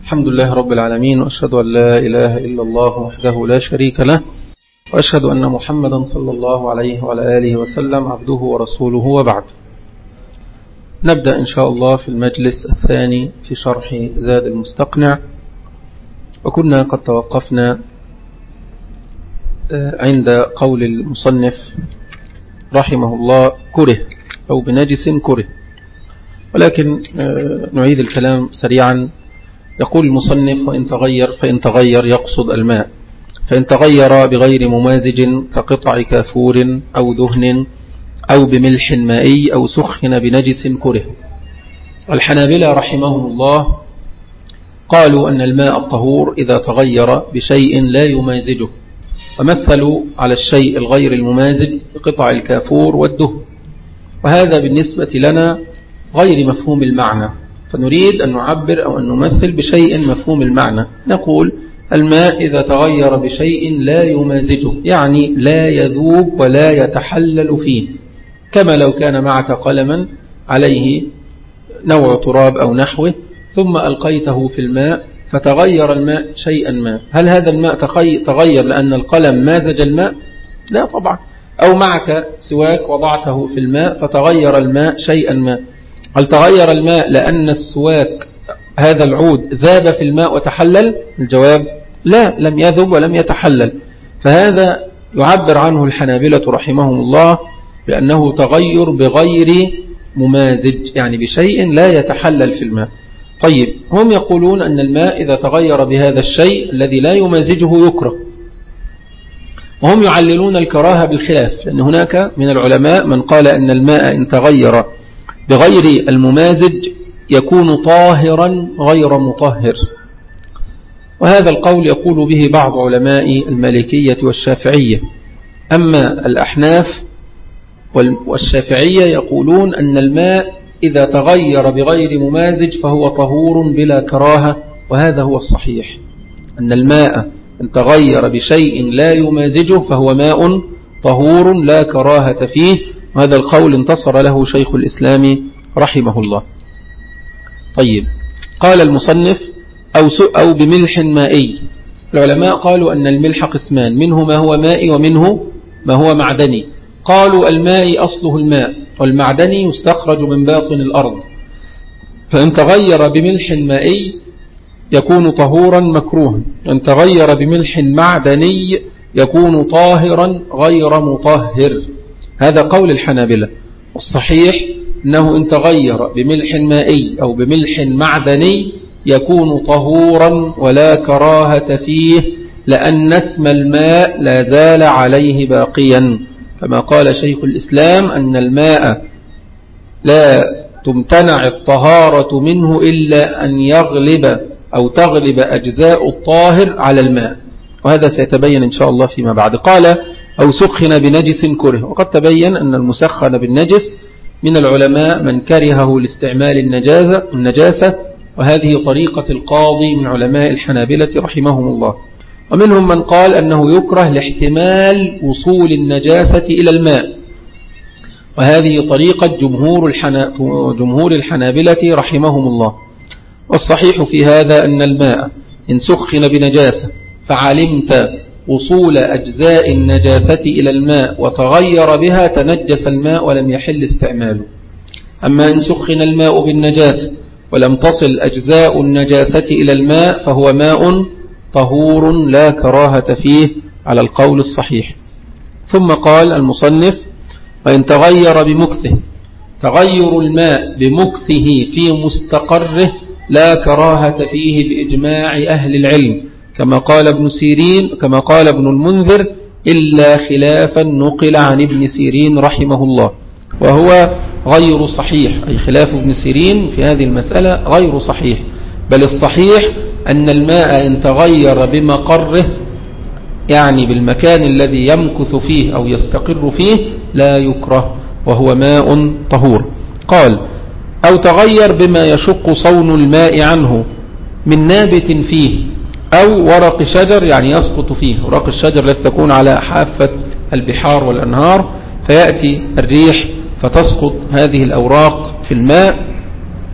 الحمد لله رب العالمين، وأشهد أن لا إله إلا الله وحده لا شريك له، وأشهد أن محمدا صلى الله عليه وعلى آله وسلم عبده ورسوله، وبعد. نبدأ إن شاء الله في المجلس الثاني في شرح زاد المستقنع، وكنا قد توقفنا عند قول المصنف رحمه الله كره أو بنجس كره، ولكن نعيد الكلام سريعا. يقول المصنف: فإن تغير يقصد الماء، فإن تغير بغير ممازج كقطع كافور أو دهن أو بملح مائي أو سخن بنجس كره. الحنابلة رحمهم الله قالوا أن الماء الطهور إذا تغير بشيء لا يمازجه، ومثلوا على الشيء الغير الممازج بقطع الكافور والدهن، وهذا بالنسبة لنا غير مفهوم المعنى، فنريد أن نعبر أو أن نمثل بشيء مفهوم المعنى. نقول الماء إذا تغير بشيء لا يمازجه، يعني لا يذوب ولا يتحلل فيه، كما لو كان معك قلما عليه نوع تراب أو نحوه، ثم ألقيته في الماء فتغير الماء شيئا ما. هل هذا الماء تغير لأن القلم مازج الماء؟ لا طبعا. أو معك سواك وضعته في الماء فتغير الماء شيئا ما، هل تغير الماء لأن السواك هذا العود ذاب في الماء وتحلل؟ الجواب لا، لم يذب ولم يتحلل. فهذا يعبر عنه الحنابلة رحمهم الله بأنه تغير بغير ممازج، يعني بشيء لا يتحلل في الماء. طيب، هم يقولون أن الماء إذا تغير بهذا الشيء الذي لا يمازجه يكره، وهم يعللون الكراهة بالخلاف، لأن هناك من العلماء من قال أن الماء إن تغير بغير الممازج يكون طاهرا غير مطهر، وهذا القول يقول به بعض علماء المالكية والشافعية. أما الأحناف والشافعية يقولون أن الماء إذا تغير بغير ممازج فهو طهور بلا كراهة، وهذا هو الصحيح، أن الماء إن تغير بشيء لا يمازجه فهو ماء طهور لا كراهة فيه، وهذا القول انتصر له شيخ الإسلام رحمه الله. طيب، قال المصنف أو بملح مائي. العلماء قالوا أن الملح قسمان، منه ما هو مائي ومنه ما هو معدني. قالوا المائي أصله الماء، والمعدني يستخرج من باطن الأرض، فإن تغير بملح مائي يكون طهورا مكروها، إن تغير بملح معدني يكون طاهرا غير مطهر. هذا قول الحنابلة، والصحيح أنه إن تغير بملح مائي أو بملح معدني يكون طهورا ولا كراهة فيه، لأن اسم الماء لا زال عليه باقيا، كما قال شيخ الإسلام أن الماء لا تمتنع الطهارة منه إلا أن يغلب أو تغلب أجزاء الطاهر على الماء، وهذا سيتبين إن شاء الله فيما بعد. قال أو سخن بنجس كره، وقد تبين أن المسخن بالنجس من العلماء من كرهه لاستعمال النجاسة، وهذه طريقة القاضي من علماء الحنابلة رحمهم الله. ومنهم من قال أنه يكره لاحتمال وصول النجاسة إلى الماء، وهذه طريقة جمهور الحنابلة رحمهم الله. والصحيح في هذا أن الماء إن سخن بنجاسة فعلمت وصول أجزاء النجاسة إلى الماء وتغير بها تنجس الماء ولم يحل استعماله. أما إن سخن الماء بالنجاسة ولم تصل أجزاء النجاسة إلى الماء فهو ماء طهور لا كراهة فيه على القول الصحيح. ثم قال المصنف: وإن تغير بمكثه، تغير الماء بمكثه في مستقره لا كراهة فيه بإجماع أهل العلم، كما قال ابن المنذر، إلا خلافا نقل عن ابن سيرين رحمه الله، وهو غير صحيح، أي خلاف ابن سيرين في هذه المسألة غير صحيح، بل الصحيح أن الماء إن تغير بمقره، يعني بالمكان الذي يمكث فيه أو يستقر فيه، لا يكره، وهو ماء طهور. قال: أو تغير بما يشق صون الماء عنه من نابت فيه أو ورق شجر، يعني يسقط فيه، ورق الشجر التي تكون على حافة البحار والأنهار، فيأتي الريح فتسقط هذه الأوراق في الماء،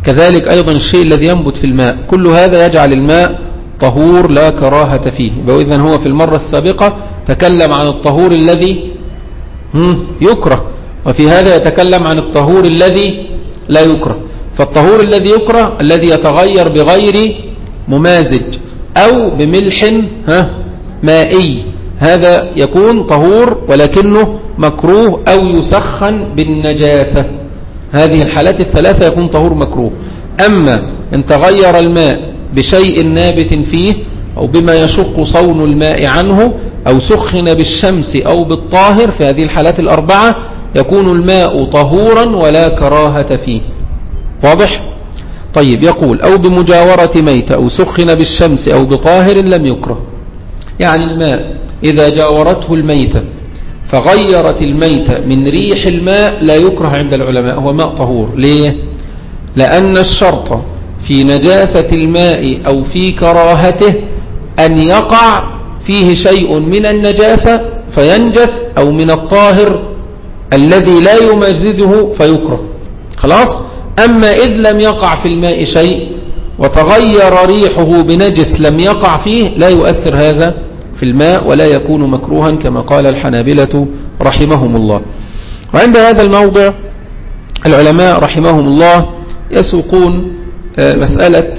كذلك أيضا الشيء الذي ينبت في الماء، كل هذا يجعل الماء طهور لا كراهة فيه. وإذن هو في المرة السابقة تكلم عن الطهور الذي يكره، وفي هذا يتكلم عن الطهور الذي لا يكره. فالطهور الذي يكره الذي يتغير بغير ممازج أو بملح مائي، هذا يكون طهور ولكنه مكروه أو يسخن بالنجاسة. هذه الحالات الثلاثة يكون طهور مكروه. أما إن تغير الماء بشيء نابت فيه أو بما يشق صون الماء عنه أو سخن بالشمس أو بالطاهر، في هذه الحالات الأربعة يكون الماء طهورا ولا كراهة فيه. واضح؟ طيب، يقول أو بمجاورة ميتة أو سخن بالشمس أو بطاهر لم يكره. يعني الماء إذا جاورته الميتة فغيرت الميتة من ريح الماء لا يكره عند العلماء، هو ماء طهور. ليه؟ لأن الشرط في نجاسة الماء أو في كراهته أن يقع فيه شيء من النجاسة فينجس أو من الطاهر الذي لا يمزجه فيكره. خلاص؟ أما إذ لم يقع في الماء شيء وتغير ريحه بنجس لم يقع فيه لا يؤثر هذا في الماء ولا يكون مكروها كما قال الحنابلة رحمهم الله. وعند هذا الموضع العلماء رحمهم الله يسوقون مسألة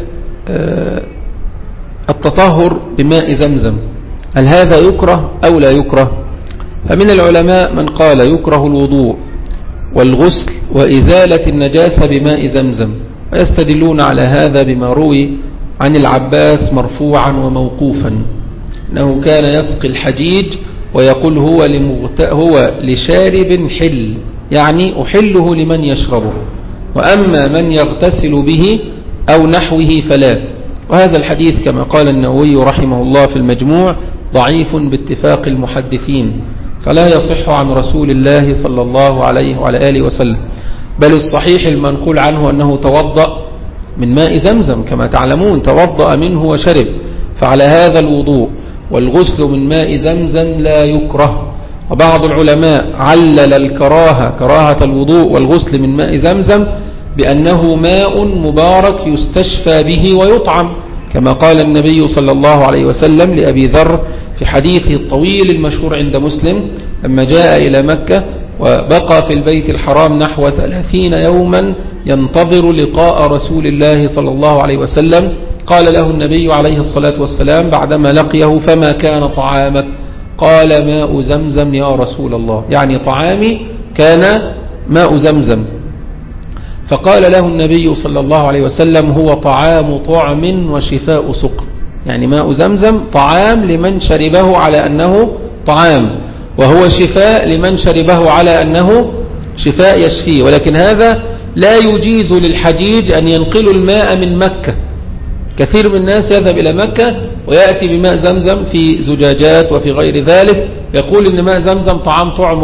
التطهر بماء زمزم، هل هذا يكره أو لا يكره؟ فمن العلماء من قال يكره الوضوء والغسل وإزالة النجاسة بماء زمزم، ويستدلون على هذا بما روي عن العباس مرفوعا وموقوفا أنه كان يسقي الحجيج ويقول هو لشارب حل، يعني أحله لمن يشربه، وأما من يغتسل به أو نحوه فلا. وهذا الحديث كما قال النووي رحمه الله في المجموع ضعيف باتفاق المحدثين، فلا يصح عن رسول الله صلى الله عليه وعلى آله وسلم، بل الصحيح المنقول عنه أنه توضأ من ماء زمزم كما تعلمون، توضأ منه وشرب. فعلى هذا الوضوء والغسل من ماء زمزم لا يكره. وبعض العلماء علل الكراهة، كراهة الوضوء والغسل من ماء زمزم، بأنه ماء مبارك يستشفى به ويطعم، كما قال النبي صلى الله عليه وسلم لأبي ذر في حديثه الطويل المشهور عند مسلم لما جاء إلى مكة وبقى في البيت الحرام نحو 30 يوما ينتظر لقاء رسول الله صلى الله عليه وسلم، قال له النبي عليه الصلاة والسلام بعدما لقيه فما كان طعامك؟ قال ماء زمزم يا رسول الله، يعني طعامي كان ماء زمزم. فقال له النبي صلى الله عليه وسلم هو طعام طعم وشفاء سقم، يعني ماء زمزم طعام لمن شربه على أنه طعام، وهو شفاء لمن شربه على أنه شفاء يشفيه. ولكن هذا لا يجيز للحجيج أن ينقل الماء من مكة. كثير من الناس يذهب إلى مكة ويأتي بماء زمزم في زجاجات وفي غير ذلك، يقول إن ماء زمزم طعام طعم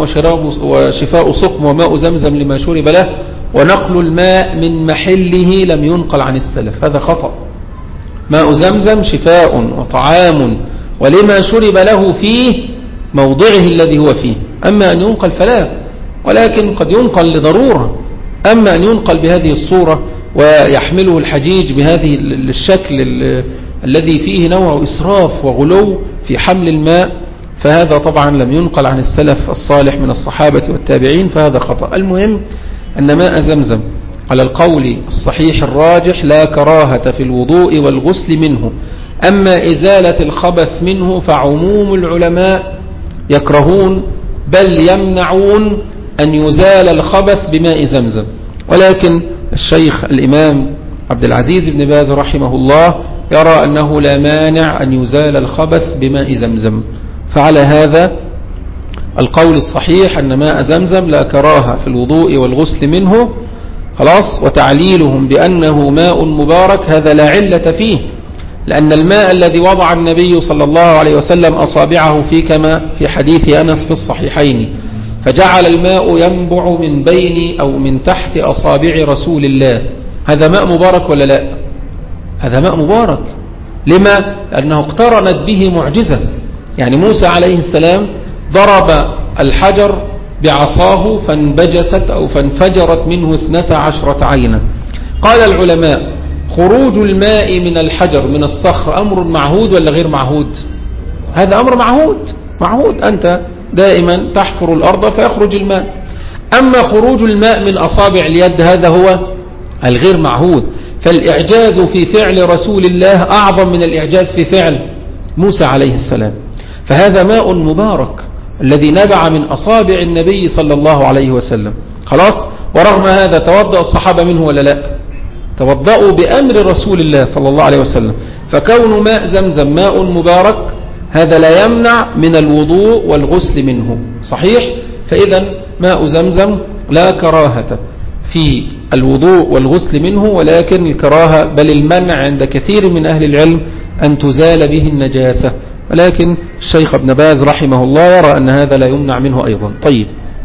وشفاء سقم وماء زمزم لما شرب له، ونقل الماء من محله لم ينقل عن السلف، هذا خطأ. ماء زمزم شفاء وطعام ولما شرب له فيه موضعه الذي هو فيه، أما أن ينقل فلا، ولكن قد ينقل لضرورة. أما أن ينقل بهذه الصورة ويحمله الحجيج بهذه الشكل الذي فيه نوع إسراف وغلو في حمل الماء، فهذا طبعا لم ينقل عن السلف الصالح من الصحابة والتابعين، فهذا خطأ. المهم أن ماء زمزم على القول الصحيح الراجح لا كراهة في الوضوء والغسل منه. أما إزالة الخبث منه فعموم العلماء يكرهون بل يمنعون أن يزال الخبث بماء زمزم، ولكن الشيخ الإمام عبد العزيز بن باز رحمه الله يرى أنه لا مانع أن يزال الخبث بماء زمزم. فعلى هذا القول الصحيح أن ماء زمزم لا كراهة في الوضوء والغسل منه، خلاص. وتعليلهم بأنه ماء مبارك هذا لا علة فيه، لأن الماء الذي وضع النبي صلى الله عليه وسلم أصابعه فيه كما في حديث أنس في الصحيحين، فجعل الماء ينبع من بين أو من تحت أصابع رسول الله، هذا ماء مبارك ولا لا؟ هذا ماء مبارك. لما؟ لأنه اقترنت به معجزة. يعني موسى عليه السلام ضرب الحجر بعصاه فانبجست أو فانفجرت منه 12 عينا، قال العلماء: خروج الماء من الحجر من الصخر أمر معهود ولا غير معهود؟ هذا أمر معهود، أنت دائما تحفر الأرض فيخرج الماء. أما خروج الماء من أصابع اليد هذا هو الغير معهود. فالإعجاز في فعل رسول الله أعظم من الإعجاز في فعل موسى عليه السلام. فهذا ماء مبارك الذي نبع من أصابع النبي صلى الله عليه وسلم. خلاص. ورغم هذا توضأ الصحابة منه ولا لا؟ توضأوا بأمر رسول الله صلى الله عليه وسلم. فكون ماء زمزم ماء مبارك هذا لا يمنع من الوضوء والغسل منه. صحيح. فإذا ماء زمزم لا كراهة في الوضوء والغسل منه، ولكن الكراهة بل المنع عند كثير من أهل العلم أن تزال به النجاسة، ولكن الشيخ ابن باز رحمه الله يرى أن هذا لا يمنع منه أيضا. طيب.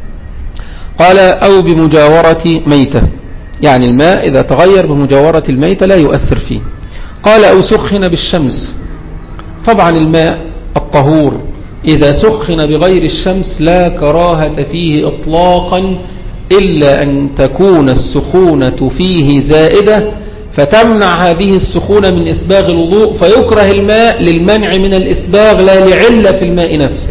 قال: أو بمجاورة ميتة، يعني الماء إذا تغير بمجاورة الميتة لا يؤثر فيه. قال: أو سخن بالشمس. طبعا الماء الطهور إذا سخن بغير الشمس لا كراهة فيه إطلاقا، إلا أن تكون السخونة فيه زائدة فتمنع هذه السخونة من إسباغ الوضوء، فيكره الماء للمنع من الإسباغ لا لعلة في الماء نفسه.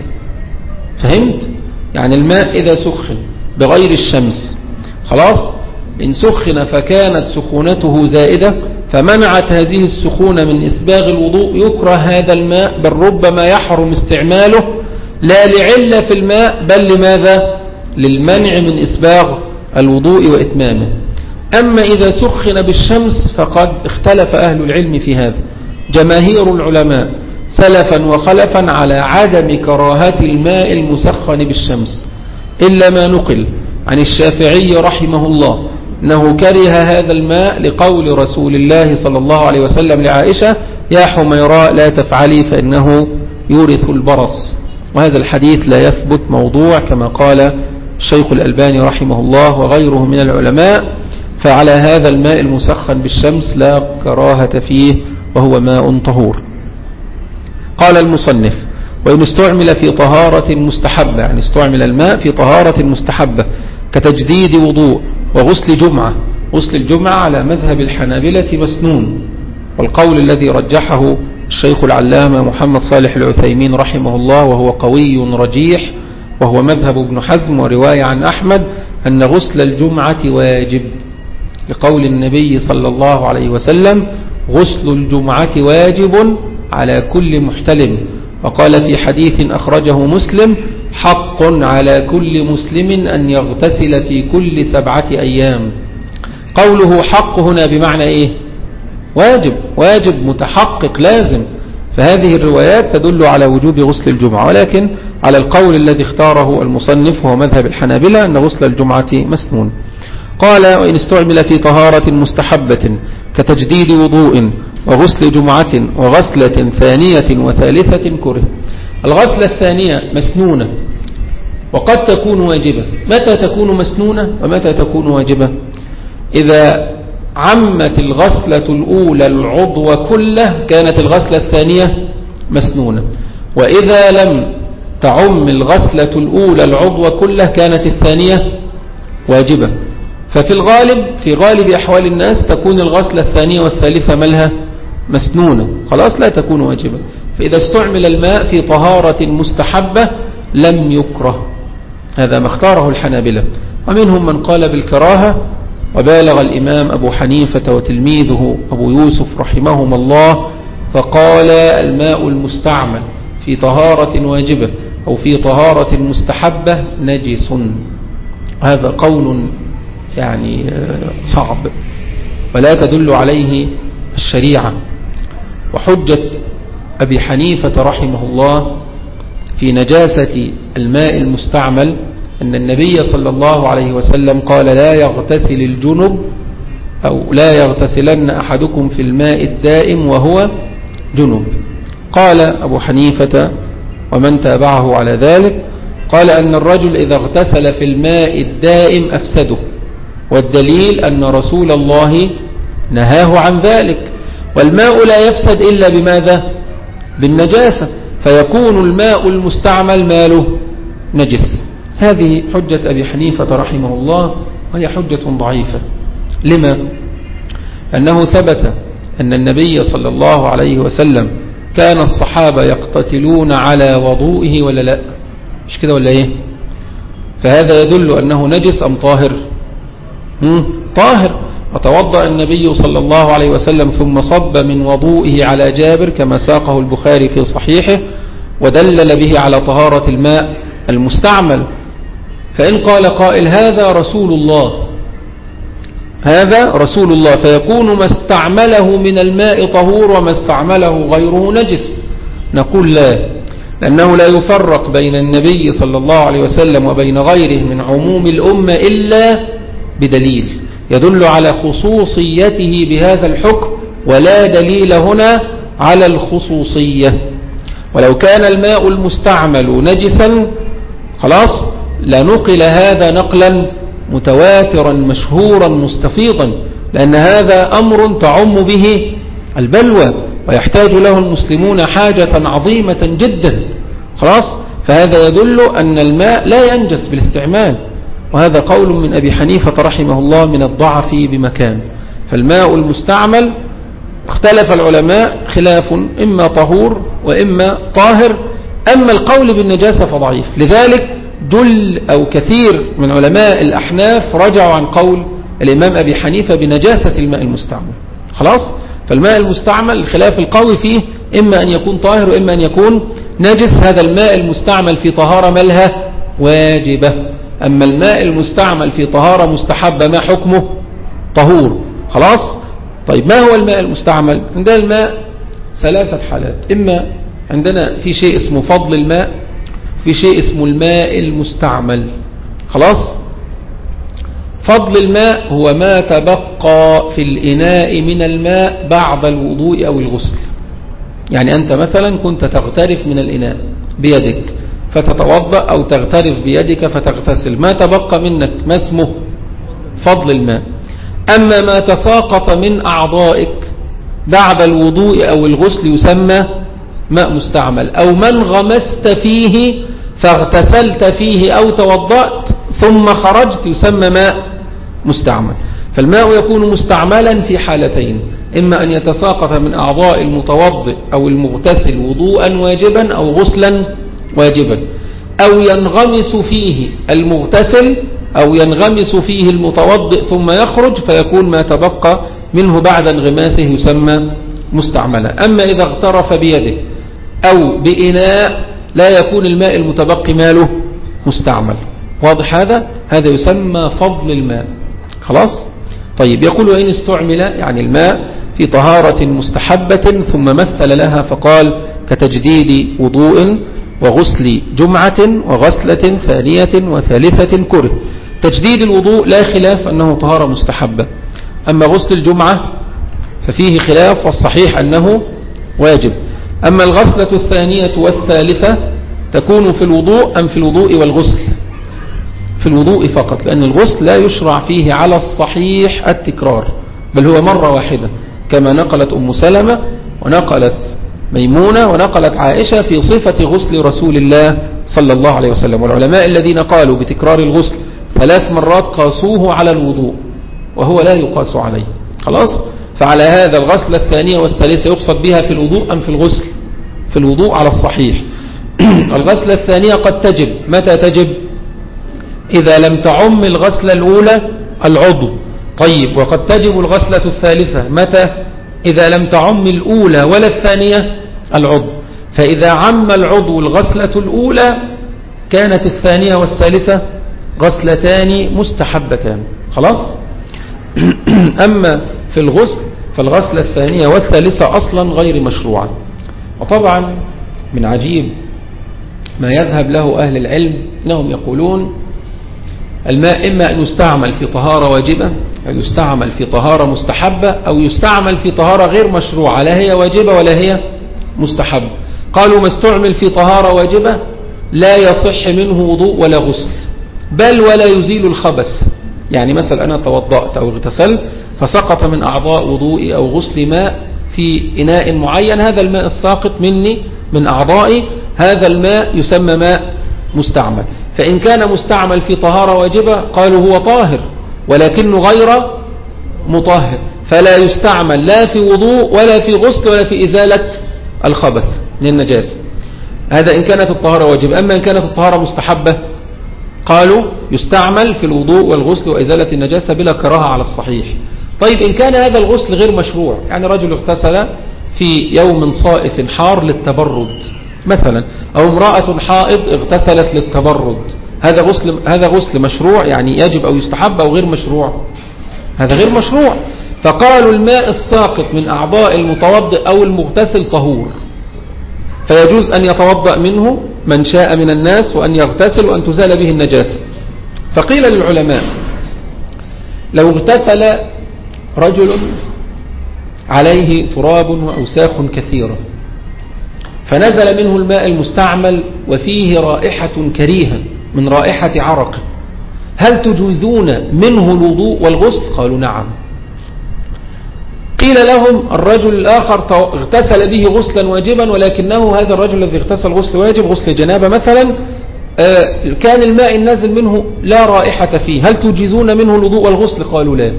فهمت؟ يعني الماء إذا سخن بغير الشمس خلاص، إن سخن فكانت سخونته زائدة فمنعت هذه السخونة من إسباغ الوضوء، يكره هذا الماء، بل ربما يحرم استعماله لا لعلة في الماء بل لماذا؟ للمنع من إسباغ الوضوء وإتمامه. أما إذا سخن بالشمس فقد اختلف أهل العلم في هذا. جماهير العلماء سلفا وخلفا على عدم كراهة الماء المسخن بالشمس، إلا ما نقل عن الشافعي رحمه الله أنه كره هذا الماء لقول رسول الله صلى الله عليه وسلم لعائشة: يا حميراء لا تفعلي فإنه يورث البرص. وهذا الحديث لا يثبت، موضوع كما قال الشيخ الألباني رحمه الله وغيره من العلماء. فعلى هذا الماء المسخن بالشمس لا كراهة فيه وهو ماء طهور. قال المصنف: وإن استعمل في طهارة مستحبة، يعني استعمل الماء في طهارة مستحبة كتجديد وضوء وغسل جمعة. غسل الجمعة على مذهب الحنابلة مسنون، والقول الذي رجحه الشيخ العلامة محمد صالح العثيمين رحمه الله وهو قوي رجيح، وهو مذهب ابن حزم ورواية عن أحمد، أن غسل الجمعة واجب، لقول النبي صلى الله عليه وسلم: غسل الجمعة واجب على كل محتلم. وقال في حديث أخرجه مسلم: حق على كل مسلم أن يغتسل في كل 7 أيام. قوله حق هنا بمعنى إيه؟ واجب متحقق لازم. فهذه الروايات تدل على وجوب غسل الجمعة، ولكن على القول الذي اختاره المصنف هو مذهب الحنابلة أن غسل الجمعة مسنون. قال: وإن استعمل في طهارة مستحبة كتجديد وضوء وغسل جمعة وغسلة ثانية وثالثة كره. الغسلة الثانية مسنونة وقد تكون واجبة. متى تكون مسنونة ومتى تكون واجبة؟ إذا عمت الغسلة الأولى العضو كله كانت الغسلة الثانية مسنونة، وإذا لم تعم الغسلة الأولى العضو كله كانت الثانية واجبة. ففي الغالب في غالب أحوال الناس تكون الغسلة الثانية والثالثة ملها مسنونة، خلاص لا تكون واجبة. فإذا استعمل الماء في طهارة مستحبة لم يكره. هذا ما اختاره الحنابلة، ومنهم من قال بالكراهة، وبالغ الإمام أبو حنيفة وتلميذه أبو يوسف رحمهم الله فقال: الماء المستعمل في طهارة واجبة أو في طهارة مستحبة نجس. هذا قول يعني صعب ولا تدل عليه الشريعة. وحجة أبي حنيفة رحمه الله في نجاسة الماء المستعمل أن النبي صلى الله عليه وسلم قال: لا يغتسل الجنب أو لا يغتسلن أحدكم في الماء الدائم وهو جنب. قال أبو حنيفة ومن تابعه على ذلك قال أن الرجل إذا اغتسل في الماء الدائم أفسده، والدليل أن رسول الله نهاه عن ذلك. والماء لا يفسد إلا بماذا؟ بالنجاسة، فيكون الماء المستعمل ماله نجس. هذه حجة أبي حنيفة رحمه الله، وهي حجة ضعيفة. لما؟ أنه ثبت أن النبي صلى الله عليه وسلم كان الصحابة يقتتلون على وضوئه ولا لا؟ مش كده ولا إيه؟ فهذا يدل أنه نجس أم طاهر؟ طاهر. وتوضأ النبي صلى الله عليه وسلم ثم صب من وضوئه على جابر كما ساقه البخاري في صحيحه، ودلل به على طهارة الماء المستعمل. فإن قال قائل هذا رسول الله، هذا رسول الله، فيكون ما استعمله من الماء طهور وما استعمله غيره نجس، نقول لا، لأنه لا يفرق بين النبي صلى الله عليه وسلم وبين غيره من عموم الأمة إلا بدليل يدل على خصوصيته بهذا الحكم، ولا دليل هنا على الخصوصية. ولو كان الماء المستعمل نجسا خلاص لنقل هذا نقلا متواترا مشهورا مستفيضا، لأن هذا أمر تعم به البلوى ويحتاج له المسلمون حاجة عظيمة جدا خلاص. فهذا يدل أن الماء لا ينجس بالاستعمال، وهذا قول من أبي حنيفة رحمه الله من الضعف بمكان. فالماء المستعمل اختلف العلماء خلاف إما طهور وإما طاهر، أما القول بالنجاسة فضعيف. لذلك جل أو كثير من علماء الأحناف رجعوا عن قول الإمام أبي حنيفة بنجاسة الماء المستعمل خلاص. فالماء المستعمل الخلاف القوي فيه إما أن يكون طاهر وإما أن يكون نجس. هذا الماء المستعمل في طهارة ملها واجبة، أما الماء المستعمل في طهارة مستحبة ما حكمه؟ طهور خلاص. طيب ما هو الماء المستعمل؟ عندنا الماء ثلاثة حالات، إما عندنا في شيء اسمه فضل الماء، في شيء اسمه الماء المستعمل خلاص. فضل الماء هو ما تبقى في الإناء من الماء بعد الوضوء أو الغسل. يعني أنت مثلا كنت تغترف من الإناء بيدك فتتوضأ أو تغترف بيدك فتغتسل، ما تبقى منك ما اسمه؟ فضل الماء. أما ما تساقط من أعضائك بعد الوضوء أو الغسل يسمى ماء مستعمل، أو من غمست فيه فاغتسلت فيه أو توضأت ثم خرجت يسمى ماء مستعمل. فالماء يكون مستعملا في حالتين، إما أن يتساقط من أعضاء المتوضئ أو المغتسل وضوءا واجبا أو غسلا واجبا، أو ينغمس فيه المغتسل أو ينغمس فيه المتوضئ ثم يخرج فيكون ما تبقى منه بعد انغماسه يسمى مستعملا. أما إذا اغترف بيده أو بإناء لا يكون الماء المتبقي ماله مستعمل. واضح هذا؟ هذا يسمى فضل الماء خلاص. طيب يقول وإن استعمل يعني الماء في طهارة مستحبة ثم مثل لها فقال كتجديد وضوء وغسل جمعة وغسلة ثانية وثالثة كره. تجديد الوضوء لا خلاف أنه طهارة مستحبة، أما غسل الجمعة ففيه خلاف والصحيح أنه واجب. أما الغسلة الثانية والثالثة تكون في الوضوء أم في الوضوء والغسل؟ في الوضوء فقط، لأن الغسل لا يشرع فيه على الصحيح التكرار، بل هو مرة واحدة كما نقلت أم سلمة ونقلت ميمونة ونقلت عائشة في صفة غسل رسول الله صلى الله عليه وسلم. والعلماء الذين قالوا بتكرار الغسل 3 مرات قاسوه على الوضوء وهو لا يقاس عليه خلاص. فعلى هذا الغسلة الثانية والثالثة يقصد بها في الوضوء أم في الغسل؟ في الوضوء على الصحيح. الغسلة الثانية قد تجب، متى تجب؟ إذا لم تعم الغسلة الأولى العضو. طيب وقد تجب الغسلة الثالثة متى؟ إذا لم تعم الأولى ولا الثانية العضو. فإذا عم العضو الغسلة الأولى كانت الثانية والثالثة غسلتان مستحبتان خلاص. أما في الغسل فالغسلة الثانية والثالثة أصلا غير مشروعة. وطبعا من عجيب ما يذهب له أهل العلم أنهم يقولون الماء إما أن يستعمل في طهارة واجبة أو يستعمل في طهارة مستحبة أو يستعمل في طهارة غير مشروعة لا هي واجبة ولا هي مستحبة. قالوا ما استعمل في طهارة واجبة لا يصح منه وضوء ولا غسل بل ولا يزيل الخبث. يعني مثلا أنا توضأت أو اغتسلت فسقط من أعضاء وضوئي أو غسل ماء في إناء معين، هذا الماء الساقط مني من أعضائي هذا الماء يسمى ماء مستعمل. فإن كان مستعمل في طهارة واجبة قالوا هو طاهر ولكنه غير مطهر، فلا يستعمل لا في وضوء ولا في غسل ولا في إزالة الخبث من النجاسة. هذا إن كانت الطهارة واجب. أما إن كانت الطهارة مستحبة قالوا يستعمل في الوضوء والغسل وإزالة النجاسة بلا كراهة على الصحيح. طيب إن كان هذا الغسل غير مشروع، يعني رجل اغتسل في يوم صائف حار للتبرد مثلا، أو امرأة حائض اغتسلت للتبرد، هذا غسل مشروع يعني يجب أو يستحب أو غير مشروع؟ هذا غير مشروع. فقالوا الماء الساقط من أعضاء المتوضئ أو المغتسل طهور، فيجوز أن يتوضأ منه من شاء من الناس وأن يغتسل وأن تزال به النجاسة. فقيل للعلماء لو اغتسل رجل عليه تراب وأوساخ كثيرة فنزل منه الماء المستعمل وفيه رائحة كريهة من رائحة عرق، هل تجوزون منه الوضوء والغسل؟ قالوا نعم. قيل لهم الرجل الآخر اغتسل به غسلا واجبا، ولكنه هذا الرجل الذي اغتسل غسل واجب غسل جنابة مثلا كان الماء النازل منه لا رائحة فيه، هل تجيزون منه الوضوء والغسل؟ قالوا لا.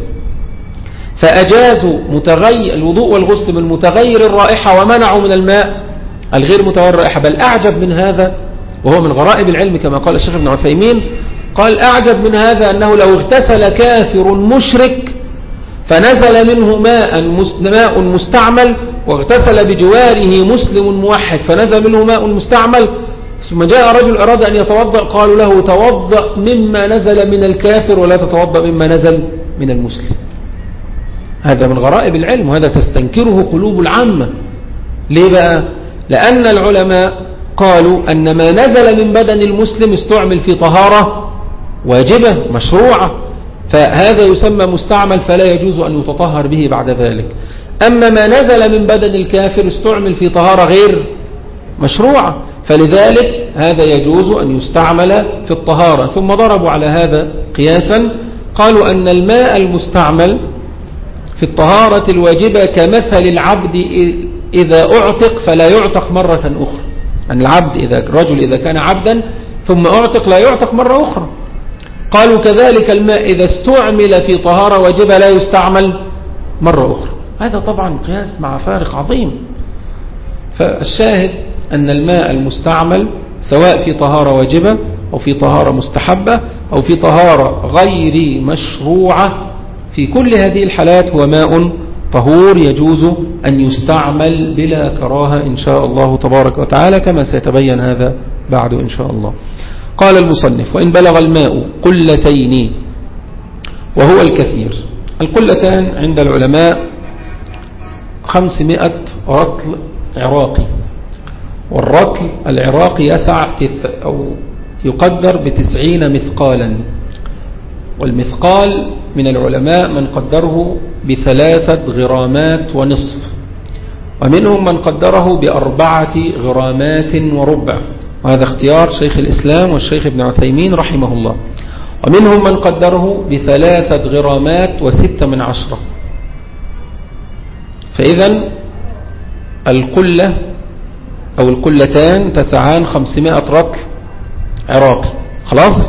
فأجازوا الوضوء والغسل من متغير الرائحة ومنعوا من الماء الغير متغير الرائحة. بل أعجب من هذا، وهو من غرائب العلم كما قال الشيخ ابن عثيمين، قال أعجب من هذا أنه لو اغتسل كافر مشرك فنزل منه ماء مستعمل واغتسل بجواره مسلم موحد فنزل منه ماء مستعمل، ثم جاء رجل أراد أن يتوضأ قالوا له توضأ مما نزل من الكافر ولا تتوضأ مما نزل من المسلم. هذا من غرائب العلم، وهذا تستنكره قلوب العامة. ليه بقى؟ لأن العلماء قالوا أن ما نزل من بدن المسلم استعمل في طهارة واجبة مشروعة، فهذا يسمى مستعمل فلا يجوز أن يتطهر به بعد ذلك. أما ما نزل من بدن الكافر استعمل في طهارة غير مشروعة، فلذلك هذا يجوز أن يستعمل في الطهارة. ثم ضربوا على هذا قياسا، قالوا أن الماء المستعمل في الطهارة الواجبة كمثل العبد إذا أعتق فلا يعتق مرة أخرى. أن العبد الرجل إذا كان عبدا ثم أعتق لا يعتق مرة أخرى. قالوا كذلك الماء إذا استعمل في طهارة واجبة لا يستعمل مرة أخرى. هذا طبعا قياس مع فارق عظيم. فالشاهد أن الماء المستعمل سواء في طهارة واجبة أو في طهارة مستحبة أو في طهارة غير مشروعة، في كل هذه الحالات هو ماء طهور يجوز أن يستعمل بلا كراهة إن شاء الله تبارك وتعالى، كما سيتبين هذا بعد إن شاء الله. قال المصنف: وإن بلغ الماء قلتين وهو الكثير. القلتان عند العلماء 500 رطل عراقي، والرطل العراقي يسع أو يقدر ب90 مثقالا، والمثقال من العلماء من قدره ب3 غرامات ونصف، ومنهم من قدره ب4 غرامات وربع، وهذا اختيار شيخ الإسلام والشيخ ابن عثيمين رحمه الله. ومنهم من قدره ب3 غرامات و6. فإذا القلة أو القلتان تسعان 500 رطل عراقي خلاص.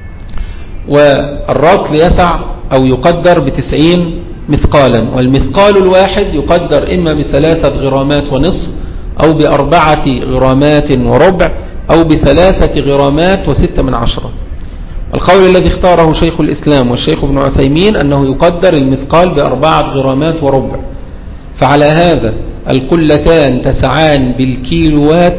والرطل يسع أو يقدر ب90 مثقالا، والمثقال الواحد يقدر إما ب3 غرامات ونصف أو ب4 غرامات وربع أو ب3 غرامات و6. القول الذي اختاره شيخ الإسلام والشيخ ابن عثيمين أنه يقدر المثقال ب4 غرامات وربع. فعلى هذا القلتان تسعان بالكيلوات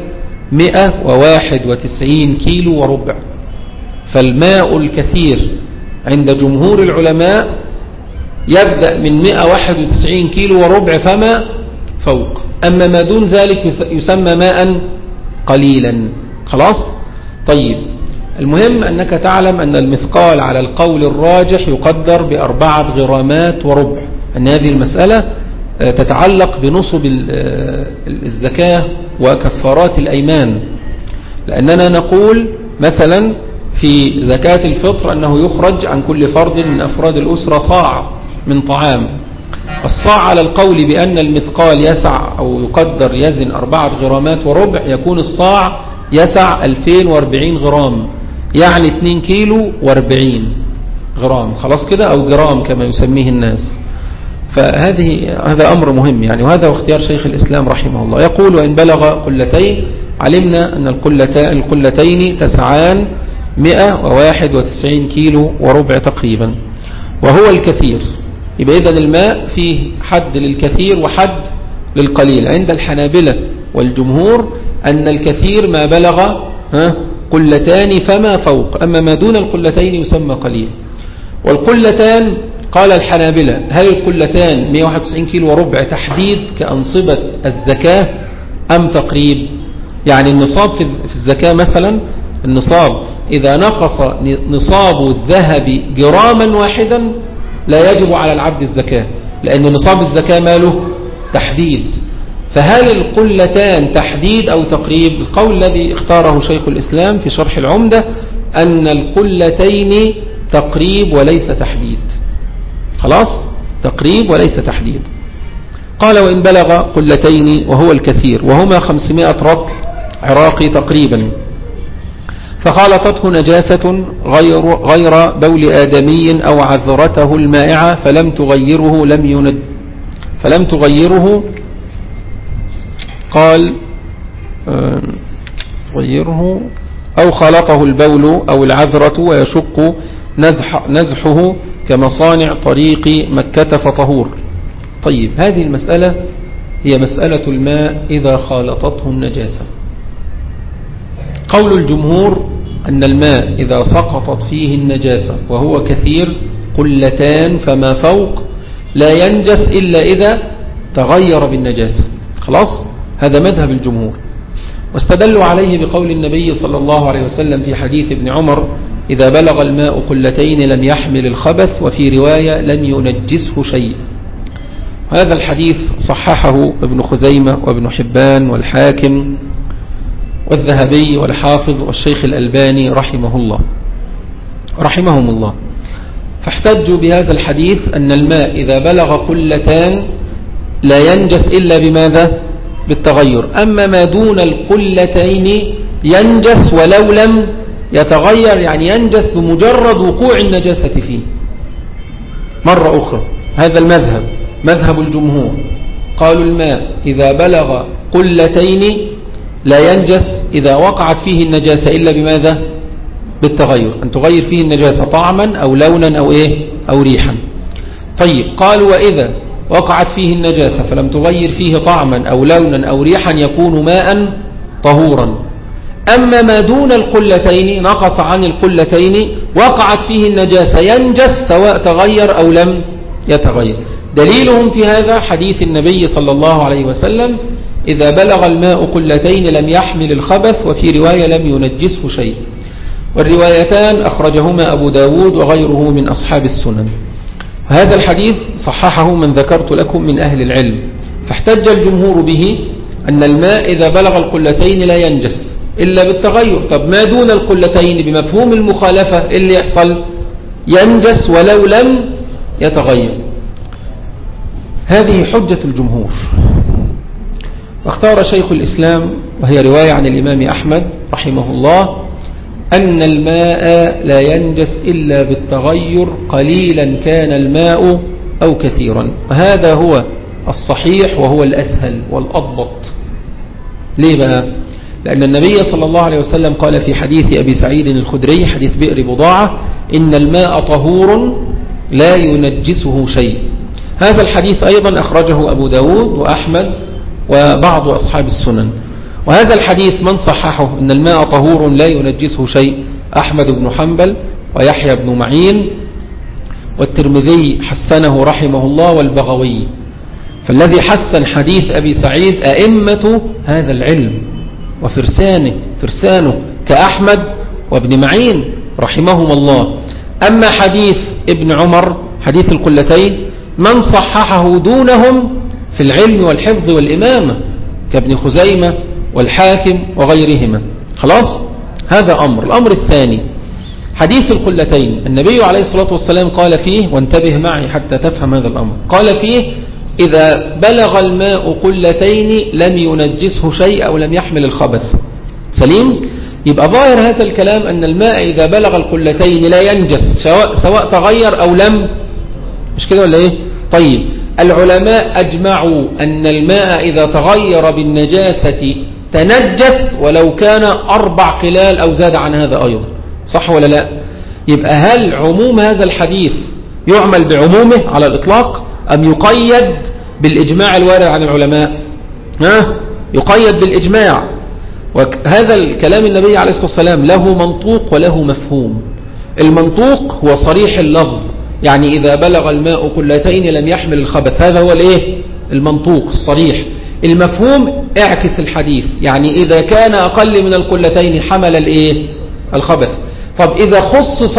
191 كيلو وربع. فالماء الكثير عند جمهور العلماء يبدأ من 191 كيلو وربع فما فوق، أما ما دون ذلك يسمى ماء قليلا خلاص. طيب، المهم أنك تعلم أن المثقال على القول الراجح يقدر ب4 غرامات وربع، أن هذه المسألة تتعلق بنصب الزكاة وكفارات الأيمان. لأننا نقول مثلا في زكاة الفطر أنه يخرج عن كل فرد من أفراد الأسرة صاع من طعام. الصاع على القول بأن المثقال يسع أو يقدر يزن 4 غرامات وربع، يكون الصاع يسع 2040 غرام، يعني 2 كيلو و40 غرام خلاص كده، أو جرام كما يسميه الناس. هذا أمر مهم يعني، وهذا هو اختيار شيخ الإسلام رحمه الله. يقول وإن بلغ قلتين، علمنا أن القلتين تسعان 191 كيلو وربع تقريبا، وهو الكثير. يبقى إذن الماء فيه حد للكثير وحد للقليل. عند الحنابلة والجمهور أن الكثير ما بلغ قلتان فما فوق، أما ما دون القلتين يسمى قليل. والقلتان قال الحنابلة هل القلتان 191 كيلو وربع تحديد كأنصبة الزكاة أم تقريب؟ يعني النصاب في الزكاة مثلا، النصاب إذا نقص نصاب الذهب جراما واحدا لا يجب على العبد الزكاة، لأن نصاب الزكاة ماله تحديد. فهل القلتان تحديد أو تقريب؟ القول الذي اختاره شيخ الإسلام في شرح العمدة أن القلتين تقريب وليس تحديد. خلاص، تقريب وليس تحديد. قال وإن بلغ قلتين وهو الكثير، وهما 500 رطل عراقي تقريبا، فخالطته نجاسة غير بول آدمي أو عذرته المائعة فلم تغيره قال غيره أو خالطه البول أو العذرة ويشق نزحه كمصانع طريق مكة فطهور. طيب، هذه المسألة هي مسألة الماء إذا خالطته النجاسة. قول الجمهور أن الماء إذا سقطت فيه النجاسة وهو كثير قلتان فما فوق لا ينجس إلا إذا تغير بالنجاسة. خلاص، هذا مذهب الجمهور، واستدلوا عليه بقول النبي صلى الله عليه وسلم في حديث ابن عمر إذا بلغ الماء قلتين لم يحمل الخبث، وفي رواية لم ينجسه شيء. هذا الحديث صححه ابن خزيمة وابن حبان والحاكم والذهبي والحافظ والشيخ الألباني رحمهم الله. فاحتجوا بهذا الحديث أن الماء إذا بلغ قلتان لا ينجس إلا بماذا؟ بالتغير. أما ما دون القلتين ينجس ولو لم يتغير، يعني ينجس بمجرد وقوع النجاسة فيه. مرة أخرى، هذا المذهب مذهب الجمهور، قالوا الماء إذا بلغ قلتين لا ينجس إذا وقعت فيه النجاسة إلا بماذا؟ بالتغير، أن تغير فيه النجاسة طعما أو لونا أو ريحا. طيب، قالوا وإذا وقعت فيه النجاسة فلم تغير فيه طعما أو لونا أو ريحا يكون ماء طهورا. أما ما دون القلتين نقص عن القلتين وقعت فيه النجاسة ينجس سواء تغير أو لم يتغير. دليلهم في هذا حديث النبي صلى الله عليه وسلم إذا بلغ الماء قلتين لم يحمل الخبث، وفي رواية لم ينجسه شيء. والروايتان أخرجهما أبو داود وغيره من أصحاب السنن. هذا الحديث صححه من ذكرت لكم من أهل العلم. فاحتج الجمهور به أن الماء إذا بلغ القلتين لا ينجس إلا بالتغير. طب ما دون القلتين بمفهوم المخالفة اللي يحصل ينجس ولو لم يتغير. هذه حجة الجمهور. واختار شيخ الإسلام، وهي رواية عن الإمام أحمد رحمه الله، أن الماء لا ينجس إلا بالتغير قليلا كان الماء أو كثيرا. وهذا هو الصحيح وهو الأسهل والأضبط. ليه بقى؟ لأن النبي صلى الله عليه وسلم قال في حديث أبي سعيد الخدري حديث بئر بضاعة إن الماء طهور لا ينجسه شيء. هذا الحديث أيضا أخرجه أبو داود وأحمد وبعض أصحاب السنن. وهذا الحديث من صححه إن الماء طهور لا ينجسه شيء؟ أحمد بن حنبل ويحيى بن معين والترمذي حسنه رحمه الله والبغوي. فالذي حسن حديث أبي سعيد أئمة هذا العلم وفرسانه كأحمد وابن معين رحمهم الله. أما حديث ابن عمر حديث القلتين من صححه دونهم في العلم والحفظ والإمامة كابن خزيمة والحاكم وغيرهما. خلاص، هذا أمر. الأمر الثاني حديث القلتين، النبي عليه الصلاة والسلام قال فيه، وانتبه معي حتى تفهم هذا الأمر، قال فيه إذا بلغ الماء قلتين لم ينجسه شيء أو لم يحمل الخبث. سليم؟ يبقى ظاهر هذا الكلام أن الماء إذا بلغ القلتين لا ينجس سواء تغير أو لم، مش كده ولا إيه؟ طيب، العلماء أجمعوا أن الماء إذا تغير بالنجاسة تنجس ولو كان 4 قلال أو زاد عن هذا أيضا. صح ولا لا؟ يبقى هل عموم هذا الحديث يعمل بعمومه على الإطلاق أم يقيد بالإجماع الوارد عن العلماء؟ يقيد بالإجماع. وهذا الكلام النبي عليه الصلاة والسلام له منطوق وله مفهوم. المنطوق هو صريح اللفظ، يعني إذا بلغ الماء قلتين لم يحمل الخبث، هذا هو المنطوق الصريح. المفهوم اعكس الحديث، يعني إذا كان أقل من القلتين حمل الخبث. طب إذا خصص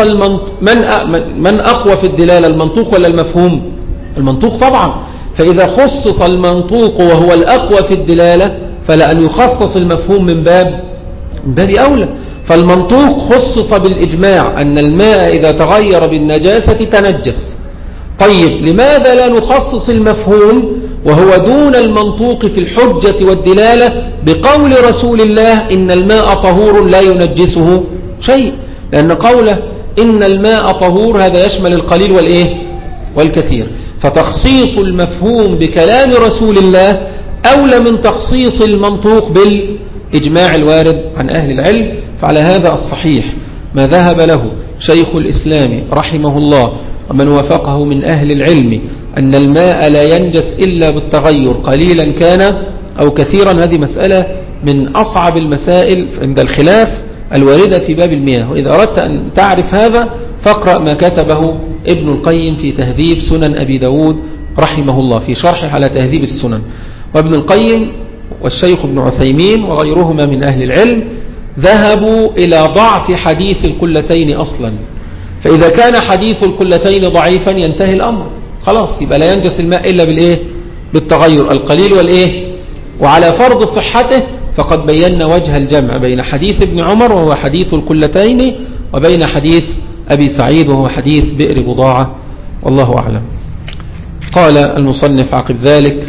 من أقوى في الدلالة، المنطوق ولا المفهوم؟ المنطوق طبعا. فإذا خصص المنطوق وهو الأقوى في الدلالة فلأن يخصص المفهوم من باب أولى. فالمنطوق خصص بالإجماع أن الماء إذا تغير بالنجاسة تنجس. طيب لماذا لا نخصص المفهوم وهو دون المنطوق في الحجة والدلالة بقول رسول الله إن الماء طهور لا ينجسه شيء؟ لأن قوله إن الماء طهور هذا يشمل القليل والكثير. فتخصيص المفهوم بكلام رسول الله أولى من تخصيص المنطوق بالإجماع الوارد عن أهل العلم. فعلى هذا الصحيح ما ذهب له شيخ الإسلام رحمه الله ومن وافقه من أهل العلم أن الماء لا ينجس إلا بالتغير قليلا كان أو كثيرا. هذه مسألة من أصعب المسائل عند الخلاف الواردة في باب المياه. وإذا أردت أن تعرف هذا فاقرأ ما كتبه ابن القيم في تهذيب سنن أبي داود رحمه الله في شرحه على تهذيب السنن. وابن القيم والشيخ ابن عثيمين وغيرهما من أهل العلم ذهبوا إلى ضعف حديث القلتين أصلا. فإذا كان حديث القلتين ضعيفا ينتهي الأمر، خلاص يبقى لا ينجس الماء إلا بالتغير القليل وعلى فرض صحته فقد بينا وجه الجمع بين حديث ابن عمر وهو حديث القلتين وبين حديث أبي سعيد وهو حديث بئر بضاعة، والله أعلم. قال المصنف عقب ذلك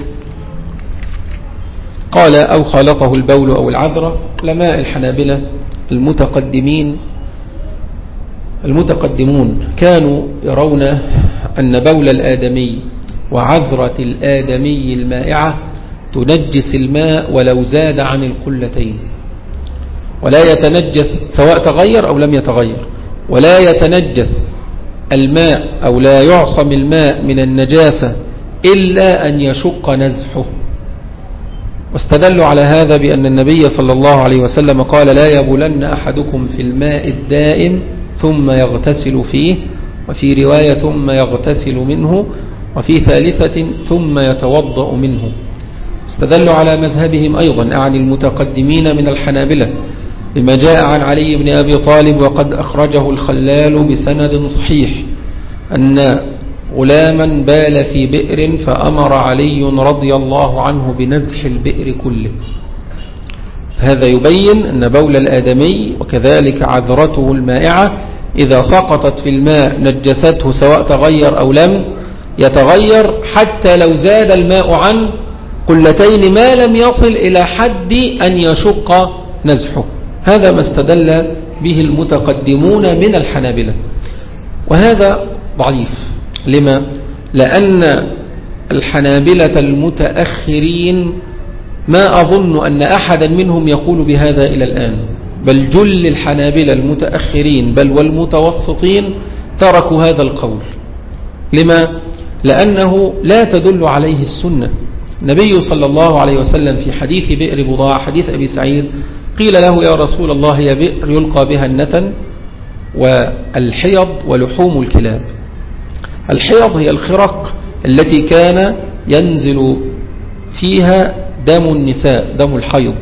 قال أو خالطه البول أو العذرة. علماء الحنابلة المتقدمون كانوا يرون أن بول الآدمي وعذرة الآدمي المائعة تنجس الماء ولو زاد عن القلتين، ولا يتنجس سواء تغير أو لم يتغير، ولا يتنجس الماء أو لا يعصم الماء من النجاسة إلا أن يشق نزحه. واستدلوا على هذا بأن النبي صلى الله عليه وسلم قال لا يبولن أحدكم في الماء الدائم ثم يغتسل فيه، وفي رواية ثم يغتسل منه، وفي ثالثة ثم يتوضأ منه. استدلوا على مذهبهم أيضا عن المتقدمين من الحنابلة بما جاء عن علي بن أبي طالب وقد أخرجه الخلال بسند صحيح أن غلاما بال في بئر فأمر علي رضي الله عنه بنزح البئر كله. هذا يبين أن بول الآدمي وكذلك عذرته المائعة إذا سقطت في الماء نجسته سواء تغير أو لم يتغير، حتى لو زاد الماء عن قلتين ما لم يصل إلى حد أن يشق نزحه. هذا ما استدل به المتقدمون من الحنابلة، وهذا ضعيف. لما؟ لأن الحنابلة المتأخرين ما أظن أن أحدا منهم يقول بهذا إلى الآن، بل جل الحنابلة المتأخرين بل والمتوسطين تركوا هذا القول. لما؟ لأنه لا تدل عليه السنة. النبي صلى الله عليه وسلم في حديث بئر بضاعة حديث أبي سعيد قيل له يا رسول الله هي بئر يلقى بها النتن والحيض ولحوم الكلاب. الحيض هي الخرق التي كان ينزل فيها دم النساء، دم الحيض،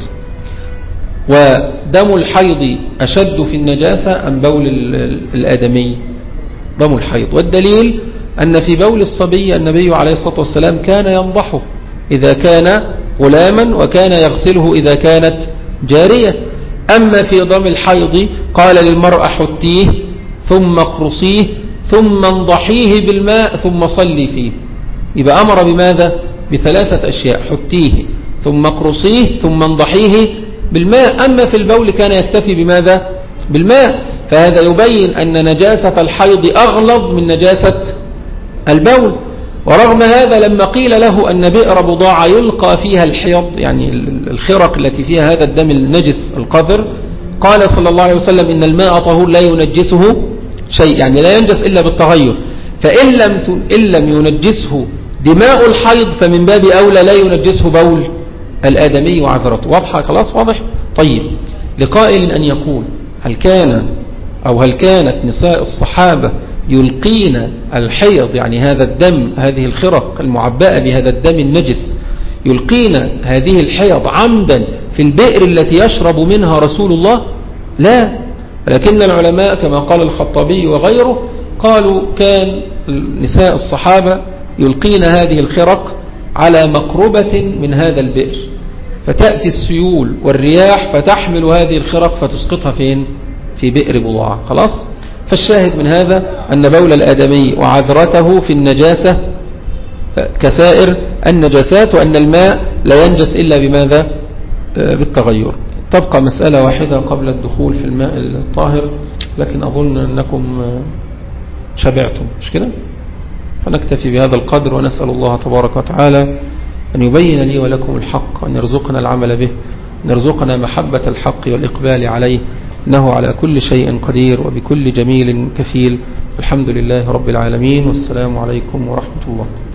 ودم الحيض أشد في النجاسة أم بول الآدمي؟ دم الحيض. والدليل أن في بول الصبي النبي عليه الصلاة والسلام كان ينضحه إذا كان غلاما وكان يغسله إذا كانت جارية. أما في دم الحيض قال للمرأة حتيه ثم اقرصيه ثم انضحيه بالماء ثم صلي فيه. يبقى أمر بماذا؟ بثلاثة أشياء: حتيه ثم اقرصيه ثم انضحيه بالماء. أما في البول كان يكتفي بماذا؟ بالماء. فهذا يبين أن نجاسة الحيض أغلظ من نجاسة البول. ورغم هذا لما قيل له أن بئر بضاعة يلقى فيها الحيض، يعني الخرق التي فيها هذا الدم النجس القذر، قال صلى الله عليه وسلم إن الماء طهور لا ينجسه شيء، يعني لا ينجس إلا بالتغير. فإن لم ينجسه دماء الحيض فمن باب أولى لا ينجسه بول الآدمي وعذرته. واضحة؟ خلاص واضح. طيب، لقائل أن يقول هل كانت نساء الصحابة يلقين الحيض، يعني هذا الدم، هذه الخرق المعبأة بهذا الدم النجس، يلقين هذه الحيض عمدا في البئر التي يشرب منها رسول الله؟ لا، ولكن العلماء كما قال الخطابي وغيره قالوا كان نساء الصحابة يلقين هذه الخرق على مقربة من هذا البئر، فتأتي السيول والرياح فتحمل هذه الخرق فتسقطها فين؟ في بئر بضاعة. خلاص. فالشاهد من هذا أن بول الآدمي وعذرته في النجاسة كسائر النجاسات، وأن الماء لا ينجس إلا بماذا؟ بالتغير. تبقى مسألة واحدة قبل الدخول في الماء الطاهر، لكن أظن أنكم شبعتم، مش كده؟ فنكتفي بهذا القدر، ونسأل الله تبارك وتعالى أن يبين لي ولكم الحق، وأن يرزقنا العمل به، أن يرزقنا محبة الحق والإقبال عليه، إنه على كل شيء قدير وبكل جميل كفيل. الحمد لله رب العالمين، والسلام عليكم ورحمة الله.